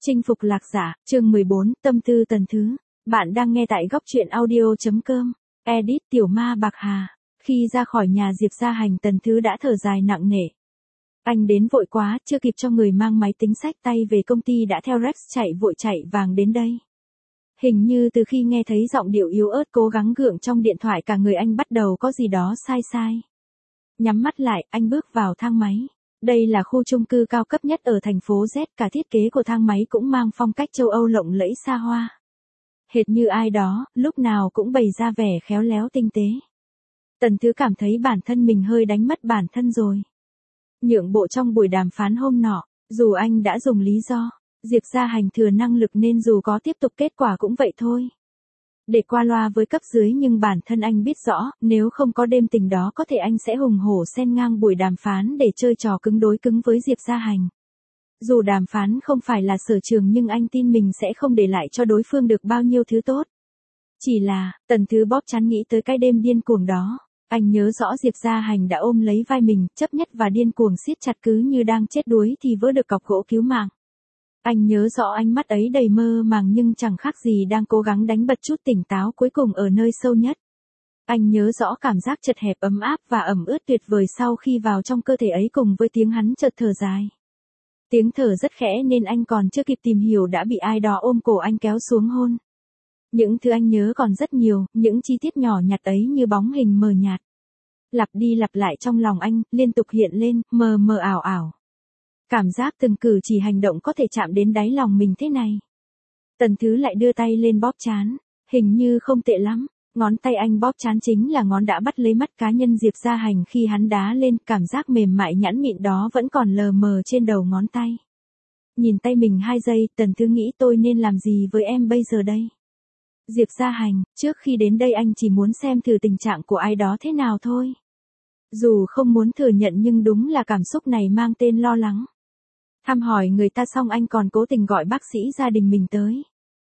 Chinh phục lạc giả, chương 14, tâm tư Tần Thứ. Bạn đang nghe tại góc truyện audio.com. Edit Tiểu Ma Bạc Hà. Khi ra khỏi nhà Diệp Gia Hành, Tần Thứ đã thở dài nặng nề. Anh đến vội quá, chưa kịp cho người mang máy tính xách tay về công ty đã theo Rex chạy vội chạy vàng đến đây. Hình như từ khi nghe thấy giọng điệu yếu ớt cố gắng gượng trong điện thoại, cả người anh bắt đầu có gì đó sai sai. Nhắm mắt lại, anh bước vào thang máy. Đây là khu chung cư cao cấp nhất ở thành phố Z, cả thiết kế của thang máy cũng mang phong cách châu Âu lộng lẫy xa hoa. Hệt như ai đó, lúc nào cũng bày ra vẻ khéo léo tinh tế. Tần Thứ cảm thấy bản thân mình hơi đánh mất bản thân rồi. Nhượng bộ trong buổi đàm phán hôm nọ, dù anh đã dùng lý do, Diệp Gia Hành thừa năng lực nên dù có tiếp tục kết quả cũng vậy thôi. Để qua loa với cấp dưới, nhưng bản thân anh biết rõ, nếu không có đêm tình đó có thể anh sẽ hùng hổ xen ngang buổi đàm phán để chơi trò cứng đối cứng với Diệp Gia Hành. Dù đàm phán không phải là sở trường nhưng anh tin mình sẽ không để lại cho đối phương được bao nhiêu thứ tốt. Chỉ là, Tần Thứ bóp chán nghĩ tới cái đêm điên cuồng đó. Anh nhớ rõ Diệp Gia Hành đã ôm lấy vai mình, chấp nhất và điên cuồng siết chặt, cứ như đang chết đuối thì vỡ được cọc gỗ cứu mạng. Anh nhớ rõ ánh mắt ấy đầy mơ màng nhưng chẳng khác gì đang cố gắng đánh bật chút tỉnh táo cuối cùng ở nơi sâu nhất. Anh nhớ rõ cảm giác chật hẹp ấm áp và ẩm ướt tuyệt vời sau khi vào trong cơ thể ấy, cùng với tiếng hắn chợt thở dài. Tiếng thở rất khẽ nên anh còn chưa kịp tìm hiểu đã bị ai đó ôm cổ anh kéo xuống hôn. Những thứ anh nhớ còn rất nhiều, những chi tiết nhỏ nhặt ấy như bóng hình mờ nhạt. Lặp đi lặp lại trong lòng anh, liên tục hiện lên, mờ mờ ảo ảo. Cảm giác từng cử chỉ hành động có thể chạm đến đáy lòng mình thế này. Tần Thứ lại đưa tay lên bóp trán, hình như không tệ lắm. Ngón tay anh bóp trán chính là ngón đã bắt lấy mắt cá nhân Diệp Gia Hành khi hắn đá lên, cảm giác mềm mại nhẵn mịn đó vẫn còn lờ mờ trên đầu ngón tay. Nhìn tay mình 2 giây, Tần Thứ nghĩ tôi nên làm gì với em bây giờ đây? Diệp Gia Hành, trước khi đến đây anh chỉ muốn xem thử tình trạng của ai đó thế nào thôi. Dù không muốn thừa nhận nhưng đúng là cảm xúc này mang tên lo lắng. Thăm hỏi người ta xong anh còn cố tình gọi bác sĩ gia đình mình tới.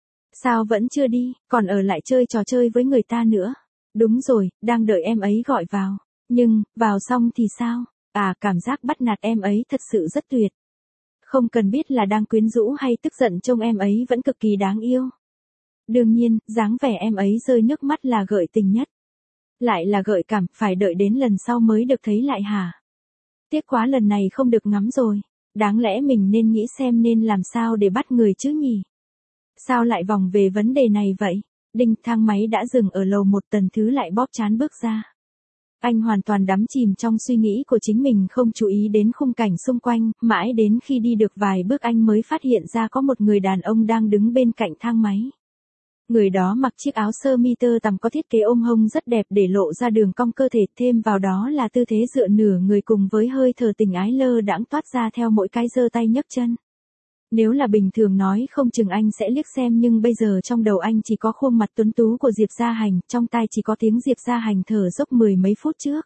Sao vẫn chưa đi, còn ở lại chơi trò chơi với người ta nữa? Đúng rồi, đang đợi em ấy gọi vào. Nhưng, vào xong thì sao? Cảm giác bắt nạt em ấy thật sự rất tuyệt. Không cần biết là đang quyến rũ hay tức giận, trông em ấy vẫn cực kỳ đáng yêu. Đương nhiên, dáng vẻ em ấy rơi nước mắt là gợi tình nhất. Lại là gợi cảm, phải đợi đến lần sau mới được thấy lại hả? Tiếc quá lần này không được ngắm rồi. Đáng lẽ mình nên nghĩ xem nên làm sao để bắt người chứ nhỉ? Sao lại vòng về vấn đề này vậy? Đinh, thang máy đã dừng ở lầu 1, Tần Thứ lại bóp trán bước ra. Anh hoàn toàn đắm chìm trong suy nghĩ của chính mình, không chú ý đến khung cảnh xung quanh, mãi đến khi đi được vài bước anh mới phát hiện ra có một người đàn ông đang đứng bên cạnh thang máy. Người đó mặc chiếc áo sơ mi tơ tằm có thiết kế ôm hông rất đẹp để lộ ra đường cong cơ thể, thêm vào đó là tư thế dựa nửa người cùng với hơi thở tình ái lơ đãng toát ra theo mỗi cái giơ tay nhấc chân. Nếu là bình thường nói không chừng anh sẽ liếc xem, nhưng bây giờ trong đầu anh chỉ có khuôn mặt tuấn tú của Diệp Gia Hành, trong tai chỉ có tiếng Diệp Gia Hành thở dốc mười mấy phút trước.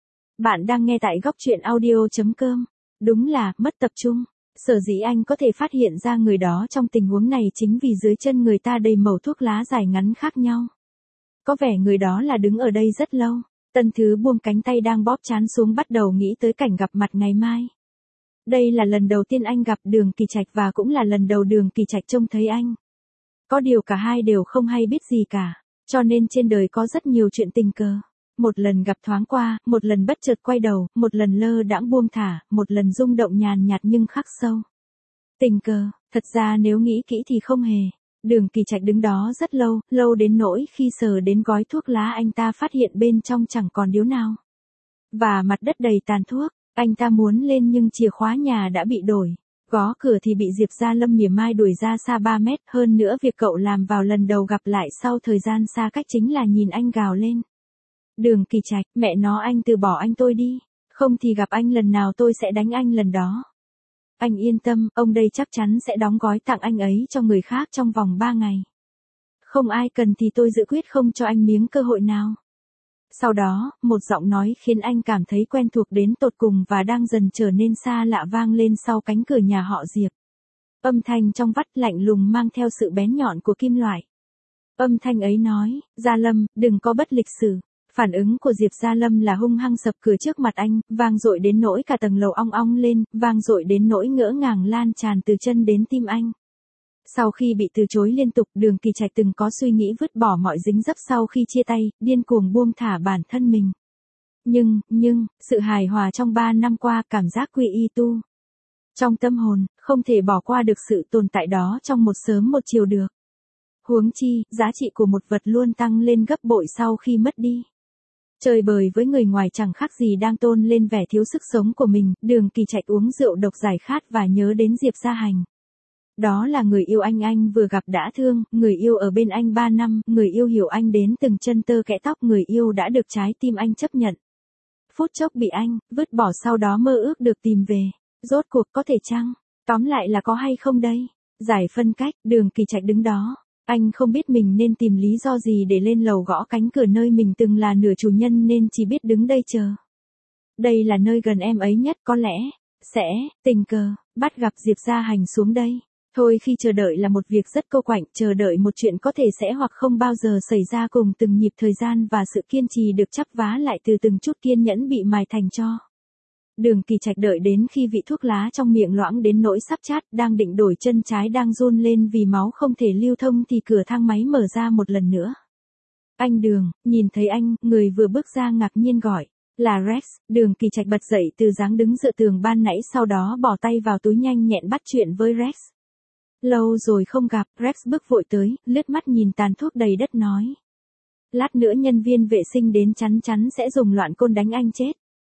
Bạn đang nghe tại góc truyện audio.com. Đúng là mất tập trung. Sở dĩ anh có thể phát hiện ra người đó trong tình huống này chính vì dưới chân người ta đầy mẩu thuốc lá dài ngắn khác nhau. Có vẻ người đó là đứng ở đây rất lâu. Tần Thứ buông cánh tay đang bóp trán xuống, bắt đầu nghĩ tới cảnh gặp mặt ngày mai. Đây là lần đầu tiên anh gặp Đường Kỳ Trạch và cũng là lần đầu Đường Kỳ Trạch trông thấy anh. Có điều cả hai đều không hay biết gì cả, cho nên trên đời có rất nhiều chuyện tình cờ. Một lần gặp thoáng qua, một lần bất chợt quay đầu, một lần lơ đãng buông thả, một lần rung động nhàn nhạt nhưng khắc sâu. Tình cờ, thật ra nếu nghĩ kỹ thì không hề. Đường Kỳ Trạch đứng đó rất lâu, lâu đến nỗi khi sờ đến gói thuốc lá anh ta phát hiện bên trong chẳng còn điếu nào. Và mặt đất đầy tàn thuốc, anh ta muốn lên nhưng chìa khóa nhà đã bị đổi. Gõ cửa thì bị Diệp Gia Lâm mỉa mai đuổi ra xa 3 mét, hơn nữa việc cậu làm vào lần đầu gặp lại sau thời gian xa cách chính là nhìn anh gào lên. Đường Kỳ Trạch, mẹ nó, anh từ bỏ anh tôi đi, không thì gặp anh lần nào tôi sẽ đánh anh lần đó. Anh yên tâm, ông đây chắc chắn sẽ đóng gói tặng anh ấy cho người khác trong vòng 3 ngày. Không ai cần thì tôi giữ quyết không cho anh miếng cơ hội nào. Sau đó, một giọng nói khiến anh cảm thấy quen thuộc đến tột cùng và đang dần trở nên xa lạ vang lên sau cánh cửa nhà họ Diệp. Âm thanh trong vắt lạnh lùng mang theo sự bén nhọn của kim loại. Âm thanh ấy nói, Gia Lâm, đừng có bất lịch sử. Phản ứng của Diệp Gia Lâm là hung hăng sập cửa trước mặt anh, vang dội đến nỗi cả tầng lầu ong ong lên, vang dội đến nỗi ngỡ ngàng lan tràn từ chân đến tim anh. Sau khi bị từ chối liên tục, Đường Kỳ Trạch từng có suy nghĩ vứt bỏ mọi dính dấp sau khi chia tay, điên cuồng buông thả bản thân mình. Nhưng, sự hài hòa trong 3 năm qua, cảm giác quy y tu trong tâm hồn, không thể bỏ qua được sự tồn tại đó trong một sớm một chiều được. Huống chi, giá trị của một vật luôn tăng lên gấp bội sau khi mất đi. Chơi bời với người ngoài chẳng khác gì đang tôn lên vẻ thiếu sức sống của mình, Đường Kỳ Trạch uống rượu độc giải khát và nhớ đến Diệp Gia Hành. Đó là người yêu anh vừa gặp đã thương, người yêu ở bên anh 3 năm, người yêu hiểu anh đến từng chân tơ kẽ tóc, người yêu đã được trái tim anh chấp nhận. Phút chốc bị anh vứt bỏ, sau đó mơ ước được tìm về. Rốt cuộc có thể chăng? Tóm lại là có hay không đây? Giải phân cách, Đường Kỳ Trạch đứng đó. Anh không biết mình nên tìm lý do gì để lên lầu gõ cánh cửa nơi mình từng là nửa chủ nhân nên chỉ biết đứng đây chờ. Đây là nơi gần em ấy nhất, có lẽ sẽ tình cờ bắt gặp Diệp Gia Hành xuống đây. Thôi, khi chờ đợi là một việc rất cô quạnh, chờ đợi một chuyện có thể sẽ hoặc không bao giờ xảy ra, cùng từng nhịp thời gian và sự kiên trì được chắp vá lại từ từng chút kiên nhẫn bị mài thành tro. Đường Kỳ Trạch đợi đến khi vị thuốc lá trong miệng loãng đến nỗi sắp chát, đang định đổi chân trái đang run lên vì máu không thể lưu thông thì cửa thang máy mở ra một lần nữa. Anh Đường, nhìn thấy anh, người vừa bước ra ngạc nhiên gọi. Là Rex. Đường Kỳ Trạch bật dậy từ dáng đứng dựa tường ban nãy, sau đó bỏ tay vào túi nhanh nhẹn bắt chuyện với Rex. Lâu rồi không gặp, Rex bước vội tới, lướt mắt nhìn tàn thuốc đầy đất nói. Lát nữa nhân viên vệ sinh đến chắn sẽ dùng loạn côn đánh anh chết.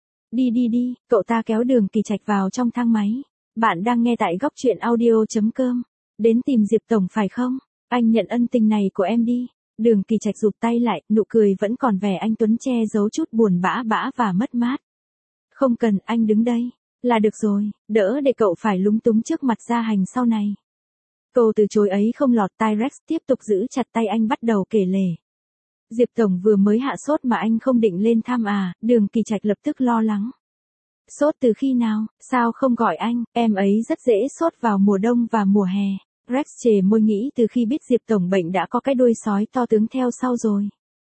Đi, cậu ta kéo Đường Kỳ Trạch vào trong thang máy. Bạn đang nghe tại góc truyện audio.com. Đến tìm Diệp Tổng phải không? Anh nhận ân tình này của em đi. Đường Kỳ Trạch rụt tay lại, nụ cười vẫn còn vẻ anh tuấn che giấu chút buồn bã và mất mát. Không cần, anh đứng đây. Là được rồi, đỡ để cậu phải lúng túng trước mặt Gia Hành sau này. Câu từ chối ấy không lọt tai Rex, tiếp tục giữ chặt tay anh bắt đầu kể lể. Diệp Tổng vừa mới hạ sốt mà anh không định lên thăm à? Đường Kỳ Trạch lập tức lo lắng. Sốt từ khi nào, sao không gọi anh, em ấy rất dễ sốt vào mùa đông và mùa hè. Rex chề môi nghĩ từ khi biết Diệp Tổng bệnh đã có cái đuôi sói to tướng theo sau rồi.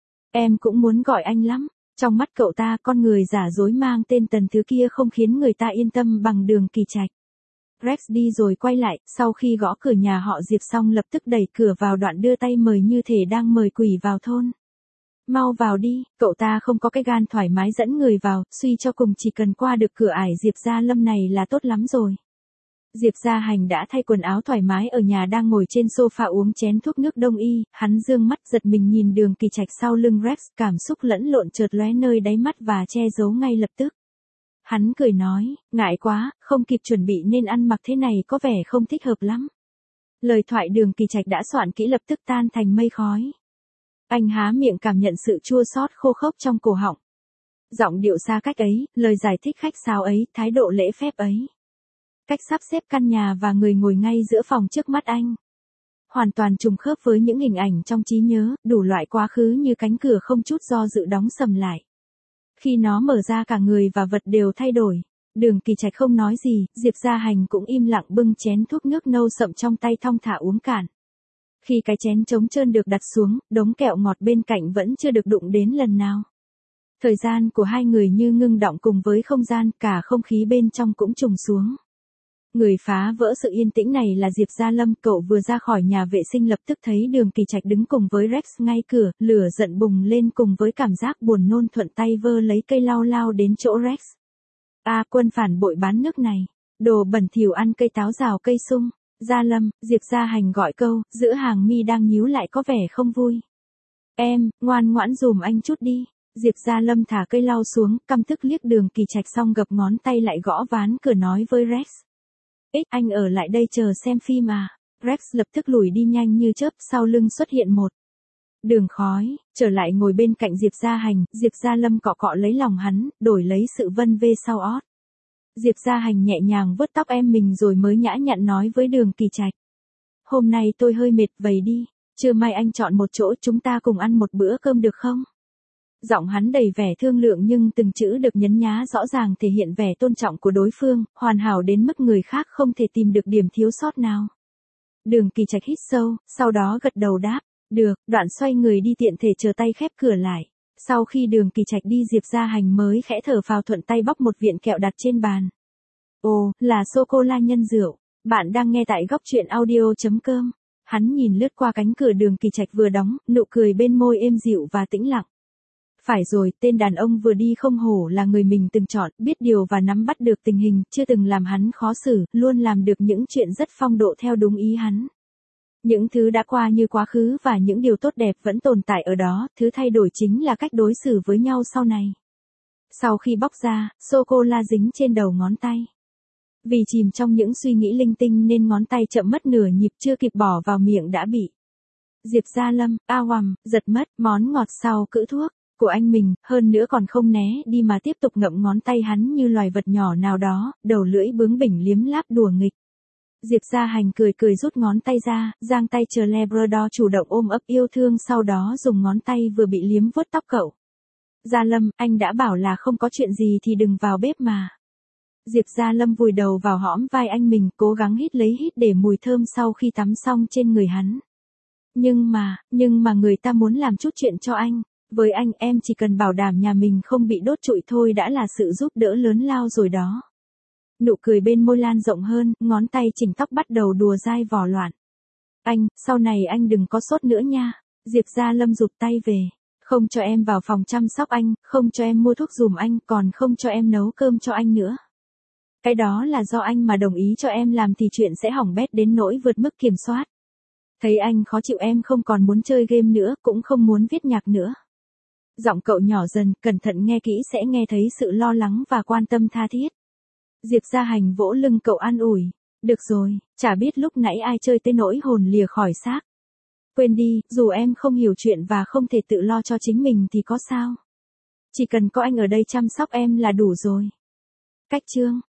Em cũng muốn gọi anh lắm. Trong mắt cậu ta, con người giả dối mang tên Tần thứ kia không khiến người ta yên tâm bằng Đường Kỳ Trạch. Rex đi rồi quay lại, sau khi gõ cửa nhà họ Diệp xong lập tức đẩy cửa vào, đoạn đưa tay mời như thể đang mời quỷ vào thôn. Mau vào đi, cậu ta không có cái gan thoải mái dẫn người vào, suy cho cùng chỉ cần qua được cửa ải Diệp Gia Lâm này là tốt lắm rồi. Diệp Gia Hành đã thay quần áo thoải mái ở nhà, đang ngồi trên sofa uống chén thuốc nước đông y, hắn dương mắt giật mình nhìn Đường Kỳ Trạch sau lưng Rex, cảm xúc lẫn lộn chợt lóe nơi đáy mắt và che giấu ngay lập tức. Hắn cười nói, ngại quá, không kịp chuẩn bị nên ăn mặc thế này có vẻ không thích hợp lắm. Lời thoại Đường Kỳ Trạch đã soạn kỹ lập tức tan thành mây khói. Anh há miệng cảm nhận sự chua xót khô khốc trong cổ họng. Giọng điệu xa cách ấy, lời giải thích khách sáo ấy, thái độ lễ phép ấy. Cách sắp xếp căn nhà và người ngồi ngay giữa phòng trước mắt anh. Hoàn toàn trùng khớp với những hình ảnh trong trí nhớ, đủ loại quá khứ như cánh cửa không chút do dự đóng sầm lại. Khi nó mở ra cả người và vật đều thay đổi. Đường Kỳ Trạch không nói gì, Diệp Gia Hành cũng im lặng bưng chén thuốc nước nâu sậm trong tay thong thả uống cạn. Khi cái chén trống trơn được đặt xuống, đống kẹo ngọt bên cạnh vẫn chưa được đụng đến lần nào. Thời gian của hai người như ngưng đọng cùng với không gian, cả không khí bên trong cũng trùng xuống. Người phá vỡ sự yên tĩnh này là Diệp Gia Lâm, cậu vừa ra khỏi nhà vệ sinh lập tức thấy Đường Kỳ Trạch đứng cùng với Rex ngay cửa, lửa giận bùng lên cùng với cảm giác buồn nôn, thuận tay vơ lấy cây lau lao đến chỗ Rex. Quân phản bội bán nước này, đồ bẩn thỉu ăn cây táo rào cây sung. Gia Lâm, Diệp Gia Hành gọi câu, giữa hàng mi đang nhíu lại có vẻ không vui. Em, ngoan ngoãn dùm anh chút đi. Diệp Gia Lâm thả cây lau xuống, căm tức liếc Đường Kỳ Trạch xong gập ngón tay lại gõ ván cửa nói với Rex. Anh ở lại đây chờ xem phim à? Rex lập tức lùi đi nhanh như chớp, sau lưng xuất hiện một đường khói, trở lại ngồi bên cạnh Diệp Gia Hành, Diệp Gia Lâm cọ cọ lấy lòng hắn, đổi lấy sự vân vê sau ót. Diệp Gia Hành nhẹ nhàng vuốt tóc em mình rồi mới nhã nhặn nói với Đường Kỳ Trạch. Hôm nay tôi hơi mệt, vậy đi, trưa mai anh chọn một chỗ chúng ta cùng ăn một bữa cơm được không? Giọng hắn đầy vẻ thương lượng nhưng từng chữ được nhấn nhá rõ ràng thể hiện vẻ tôn trọng của đối phương, hoàn hảo đến mức người khác không thể tìm được điểm thiếu sót nào. Đường Kỳ Trạch hít sâu, sau đó gật đầu đáp, được, đoạn xoay người đi tiện thể chờ tay khép cửa lại. Sau khi Đường Kỳ Trạch đi Diệp Gia Hành mới khẽ thở phào thuận tay bóc một viện kẹo đặt trên bàn. Ồ, là sô-cô-la nhân rượu. Bạn đang nghe tại góc truyện audio.com. Hắn nhìn lướt qua cánh cửa đường Kỳ Trạch vừa đóng, nụ cười bên môi êm dịu và tĩnh lặng. Phải rồi, tên đàn ông vừa đi không hổ là người mình từng chọn, biết điều và nắm bắt được tình hình, chưa từng làm hắn khó xử, luôn làm được những chuyện rất phong độ theo đúng ý hắn. Những thứ đã qua như quá khứ và những điều tốt đẹp vẫn tồn tại ở đó, thứ thay đổi chính là cách đối xử với nhau sau này. Sau khi bóc ra, sô-cô-la dính trên đầu ngón tay. Vì chìm trong những suy nghĩ linh tinh nên ngón tay chậm mất nửa nhịp, chưa kịp bỏ vào miệng đã bị Diệp Gia Lâm, giật mất món ngọt sau cữ thuốc của anh mình, hơn nữa còn không né đi mà tiếp tục ngậm ngón tay hắn như loài vật nhỏ nào đó, đầu lưỡi bướng bỉnh liếm láp đùa nghịch. Diệp Gia Hành cười cười rút ngón tay ra, giang tay chờ Labrador chủ động ôm ấp yêu thương, sau đó dùng ngón tay vừa bị liếm vuốt tóc cậu. Gia Lâm, anh đã bảo là không có chuyện gì thì đừng vào bếp mà. Diệp Gia Lâm vùi đầu vào hõm vai anh mình, cố gắng hít lấy hít để mùi thơm sau khi tắm xong trên người hắn. Nhưng mà người ta muốn làm chút chuyện cho anh. Với anh, em chỉ cần bảo đảm nhà mình không bị đốt trụi thôi đã là sự giúp đỡ lớn lao rồi đó. Nụ cười bên môi lan rộng hơn, ngón tay chỉnh tóc bắt đầu đùa dai vò loạn. Anh, sau này anh đừng có sốt nữa nha. Diệp Gia Lâm rụt tay về. Không cho em vào phòng chăm sóc anh, không cho em mua thuốc giùm anh, còn không cho em nấu cơm cho anh nữa. Cái đó là do anh mà đồng ý cho em làm thì chuyện sẽ hỏng bét đến nỗi vượt mức kiểm soát. Thấy anh khó chịu em không còn muốn chơi game nữa, cũng không muốn viết nhạc nữa. Giọng cậu nhỏ dần, cẩn thận nghe kỹ sẽ nghe thấy sự lo lắng và quan tâm tha thiết. Diệp Gia Hành vỗ lưng cậu an ủi. Được rồi, chả biết lúc nãy ai chơi tới nỗi hồn lìa khỏi xác. Quên đi, dù em không hiểu chuyện và không thể tự lo cho chính mình thì có sao. Chỉ cần có anh ở đây chăm sóc em là đủ rồi. Cách chương